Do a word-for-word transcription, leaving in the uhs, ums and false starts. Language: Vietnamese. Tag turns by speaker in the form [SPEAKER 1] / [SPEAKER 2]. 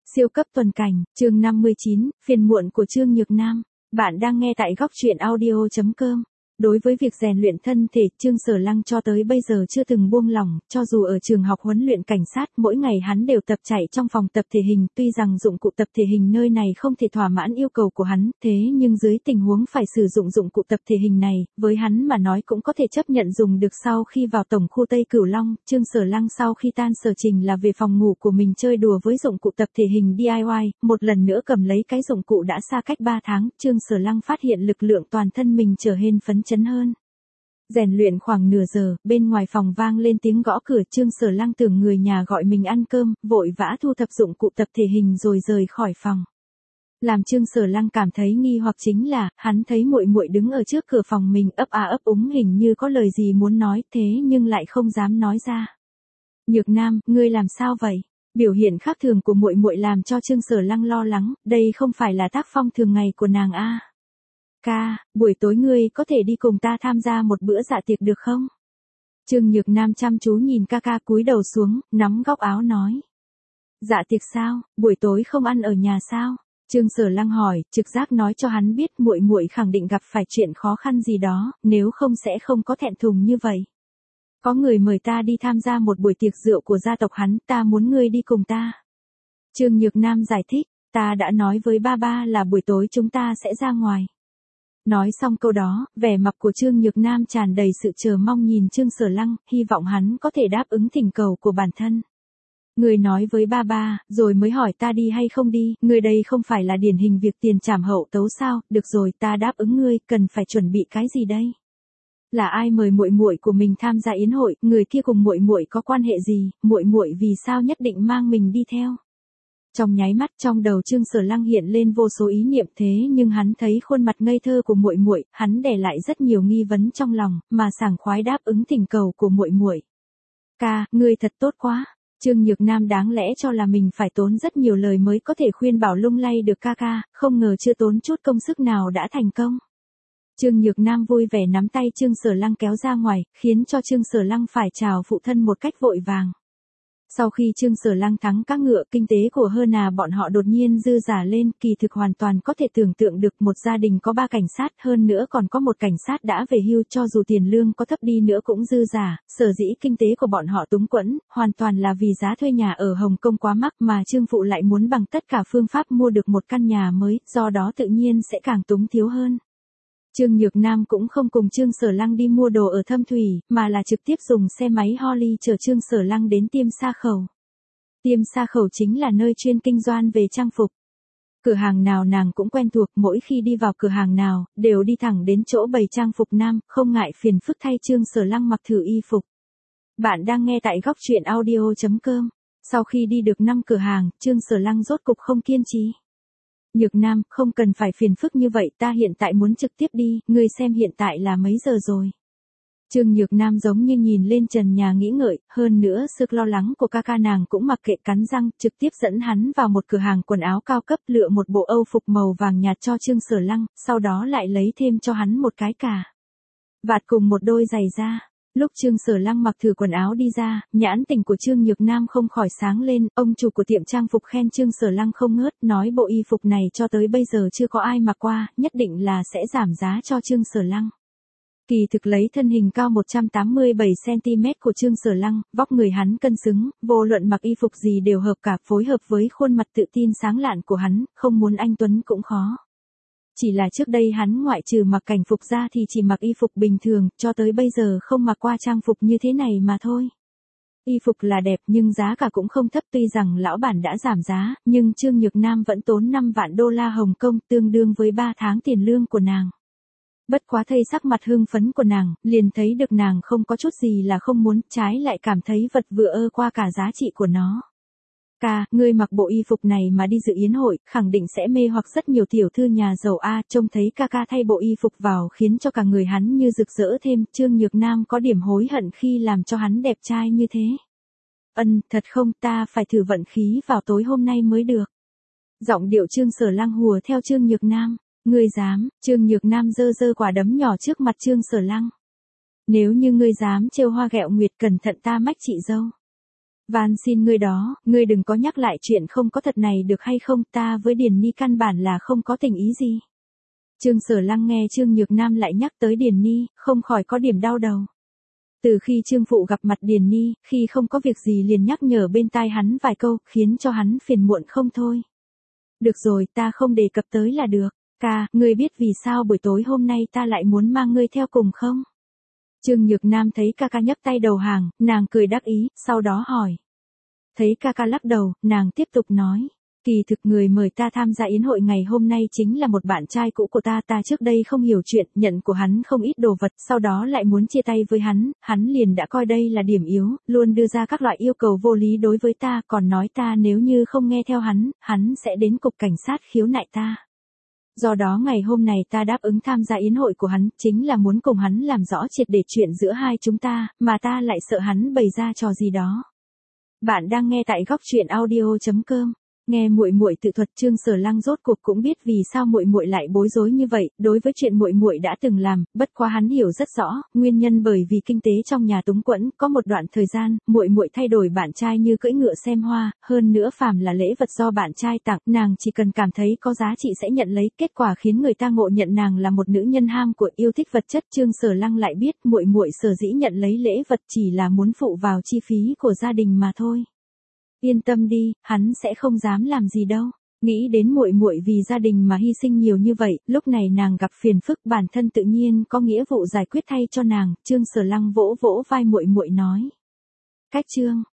[SPEAKER 1] Siêu cấp tuần cảnh, chương năm mươi chín, phiền muộn của Trương Nhược Nam. Bạn đang nghe tại góc truyện audio chấm com. Đối với việc rèn luyện thân thể, Trương Sở Lăng cho tới bây giờ chưa từng buông lỏng, cho dù ở trường học huấn luyện cảnh sát, mỗi ngày hắn đều tập chạy trong phòng tập thể hình, tuy rằng dụng cụ tập thể hình nơi này không thể thỏa mãn yêu cầu của hắn, thế nhưng dưới tình huống phải sử dụng dụng cụ tập thể hình này, với hắn mà nói cũng có thể chấp nhận dùng được. Sau khi vào tổng khu Tây Cửu Long, Trương Sở Lăng sau khi tan sở trình là về phòng ngủ của mình chơi đùa với dụng cụ tập thể hình đê i y, một lần nữa cầm lấy cái dụng cụ đã xa cách ba tháng, Trương Sở Lăng phát hiện lực lượng toàn thân mình trở nên phấn chấn hơn. Rèn luyện khoảng nửa giờ, bên ngoài phòng vang lên tiếng gõ cửa. Trương Sở Lăng tưởng người nhà gọi mình ăn cơm, vội vã thu thập dụng cụ tập thể hình rồi rời khỏi phòng. Làm Trương Sở Lăng cảm thấy nghi hoặc chính là, hắn thấy muội muội đứng ở trước cửa phòng mình ấp a ấp úng hình như có lời gì muốn nói, thế nhưng lại không dám nói ra. Nhược Nam, ngươi làm sao vậy? Biểu hiện khác thường của muội muội làm cho Trương Sở Lăng lo lắng, đây không phải là tác phong thường ngày của nàng a. Ca, buổi tối ngươi có thể đi cùng ta tham gia một bữa dạ tiệc được không? Trương Nhược Nam chăm chú nhìn ca ca cúi đầu xuống, nắm góc áo nói. Dạ tiệc sao, buổi tối không ăn ở nhà sao? Trương Sở Lăng hỏi, trực giác nói cho hắn biết muội muội khẳng định gặp phải chuyện khó khăn gì đó, nếu không sẽ không có thẹn thùng như vậy. Có người mời ta đi tham gia một buổi tiệc rượu của gia tộc hắn, ta muốn ngươi đi cùng ta. Trương Nhược Nam giải thích, ta đã nói với ba ba là buổi tối chúng ta sẽ ra ngoài. Nói xong câu đó, vẻ mặt của Trương Nhược Nam tràn đầy sự chờ mong nhìn Trương Sở Lăng, hy vọng hắn có thể đáp ứng thỉnh cầu của bản thân. Người nói với ba ba, rồi mới hỏi ta đi hay không đi, người đây không phải là điển hình việc tiền trảm hậu tấu sao? Được rồi, ta đáp ứng ngươi, cần phải chuẩn bị cái gì đây? Là ai mời muội muội của mình tham gia yến hội, người kia cùng muội muội có quan hệ gì, muội muội vì sao nhất định mang mình đi theo? Trong nháy mắt trong đầu Trương Sở Lăng hiện lên vô số ý niệm, thế nhưng hắn thấy khuôn mặt ngây thơ của muội muội, hắn để lại rất nhiều nghi vấn trong lòng, mà sảng khoái đáp ứng thỉnh cầu của muội muội. Ca, ngươi thật tốt quá. Trương Nhược Nam đáng lẽ cho là mình phải tốn rất nhiều lời mới có thể khuyên bảo lung lay được ca ca, không ngờ chưa tốn chút công sức nào đã thành công. Trương Nhược Nam vui vẻ nắm tay Trương Sở Lăng kéo ra ngoài, khiến cho Trương Sở Lăng phải chào phụ thân một cách vội vàng. Sau khi Trương Sở Lăng thắng các ngựa, kinh tế của Hơ Nà bọn họ đột nhiên dư giả lên, kỳ thực hoàn toàn có thể tưởng tượng được một gia đình có ba cảnh sát, hơn nữa còn có một cảnh sát đã về hưu, cho dù tiền lương có thấp đi nữa cũng dư giả, sở dĩ kinh tế của bọn họ túng quẫn, hoàn toàn là vì giá thuê nhà ở Hồng Kông quá mắc mà Trương phụ lại muốn bằng tất cả phương pháp mua được một căn nhà mới, do đó tự nhiên sẽ càng túng thiếu hơn. Trương Nhược Nam cũng không cùng Trương Sở Lăng đi mua đồ ở Thâm Thủy, mà là trực tiếp dùng xe máy Holly chở Trương Sở Lăng đến Tiêm Sa Khẩu. Tiêm Sa Khẩu chính là nơi chuyên kinh doanh về trang phục. Cửa hàng nào nàng cũng quen thuộc, mỗi khi đi vào cửa hàng nào, đều đi thẳng đến chỗ bày trang phục nam, không ngại phiền phức thay Trương Sở Lăng mặc thử y phục. Bạn đang nghe tại góc truyện audio chấm com. Sau khi đi được năm cửa hàng, Trương Sở Lăng rốt cục không kiên trì. Nhược Nam, không cần phải phiền phức như vậy, ta hiện tại muốn trực tiếp đi, ngươi xem hiện tại là mấy giờ rồi. Trương Nhược Nam giống như nhìn lên trần nhà nghĩ ngợi, hơn nữa sự lo lắng của ca ca nàng cũng mặc kệ, cắn răng, trực tiếp dẫn hắn vào một cửa hàng quần áo cao cấp, lựa một bộ âu phục màu vàng nhạt cho Trương Sở Lăng, sau đó lại lấy thêm cho hắn một cái cà vạt cùng một đôi giày da. Lúc Trương Sở Lăng mặc thử quần áo đi ra, nhãn tình của Trương Nhược Nam không khỏi sáng lên, ông chủ của tiệm trang phục khen Trương Sở Lăng không ngớt, nói bộ y phục này cho tới bây giờ chưa có ai mặc qua, nhất định là sẽ giảm giá cho Trương Sở Lăng. Kỳ thực lấy thân hình cao một trăm tám mươi bảy xăng ti mét của Trương Sở Lăng, vóc người hắn cân xứng, vô luận mặc y phục gì đều hợp cả, phối hợp với khuôn mặt tự tin sáng lạn của hắn, không muốn anh tuấn cũng khó. Chỉ là trước đây hắn ngoại trừ mặc cảnh phục ra thì chỉ mặc y phục bình thường, cho tới bây giờ không mặc qua trang phục như thế này mà thôi. Y phục là đẹp nhưng giá cả cũng không thấp, tuy rằng lão bản đã giảm giá, nhưng Trương Nhược Nam vẫn tốn năm vạn đô la Hồng Kông, tương đương với ba tháng tiền lương của nàng. Bất quá thấy sắc mặt hưng phấn của nàng, liền thấy được nàng không có chút gì là không muốn, trái lại cảm thấy vật vừa ơ qua cả giá trị của nó. Ca, ngươi mặc bộ y phục này mà đi dự yến hội, khẳng định sẽ mê hoặc rất nhiều tiểu thư nhà giàu a. Trông thấy ca ca thay bộ y phục vào khiến cho cả người hắn như rực rỡ thêm, Trương Nhược Nam có điểm hối hận khi làm cho hắn đẹp trai như thế. Ân, thật không, ta phải thử vận khí vào tối hôm nay mới được. Giọng điệu Trương Sở Lăng hùa theo Trương Nhược Nam. Ngươi dám? Trương Nhược Nam giơ giơ quả đấm nhỏ trước mặt Trương Sở Lăng. Nếu như ngươi dám trêu hoa ghẹo nguyệt, cẩn thận ta mách chị dâu. Van xin ngươi đó, ngươi đừng có nhắc lại chuyện không có thật này được hay không, ta với Điền Ni căn bản là không có tình ý gì. Trương Sở Lăng nghe Trương Nhược Nam lại nhắc tới Điền Ni, không khỏi có điểm đau đầu. Từ khi Trương Phụ gặp mặt Điền Ni, khi không có việc gì liền nhắc nhở bên tai hắn vài câu, khiến cho hắn phiền muộn không thôi. Được rồi, ta không đề cập tới là được. Ca, ngươi biết vì sao buổi tối hôm nay ta lại muốn mang ngươi theo cùng không? Trương Nhược Nam thấy ca ca nhấc tay đầu hàng, nàng cười đắc ý, sau đó hỏi. Thấy ca ca lắc đầu, nàng tiếp tục nói. Kỳ thực người mời ta tham gia yến hội ngày hôm nay chính là một bạn trai cũ của ta, ta trước đây không hiểu chuyện, nhận của hắn không ít đồ vật, sau đó lại muốn chia tay với hắn, hắn liền đã coi đây là điểm yếu, luôn đưa ra các loại yêu cầu vô lý đối với ta, còn nói ta nếu như không nghe theo hắn, hắn sẽ đến cục cảnh sát khiếu nại ta. Do đó ngày hôm nay ta đáp ứng tham gia yến hội của hắn, chính là muốn cùng hắn làm rõ triệt để chuyện giữa hai chúng ta, mà ta lại sợ hắn bày ra trò gì đó. Bạn đang nghe tại góc truyện audio chấm com. Nghe muội muội tự thuật, Trương Sở Lăng rốt cuộc cũng biết vì sao muội muội lại bối rối như vậy, đối với chuyện muội muội đã từng làm, bất quá hắn hiểu rất rõ, nguyên nhân bởi vì kinh tế trong nhà túng quẫn, có một đoạn thời gian, muội muội thay đổi bạn trai như cưỡi ngựa xem hoa, hơn nữa phàm là lễ vật do bạn trai tặng, nàng chỉ cần cảm thấy có giá trị sẽ nhận lấy, kết quả khiến người ta ngộ nhận nàng là một nữ nhân ham của, yêu thích vật chất. Trương Sở Lăng lại biết, muội muội sở dĩ nhận lấy lễ vật chỉ là muốn phụ vào chi phí của gia đình mà thôi. Yên tâm đi, hắn sẽ không dám làm gì đâu. Nghĩ đến muội muội vì gia đình mà hy sinh nhiều như vậy, lúc này nàng gặp phiền phức, bản thân tự nhiên có nghĩa vụ giải quyết thay cho nàng. Trương Sở Lăng vỗ vỗ vai muội muội nói. Cách Trương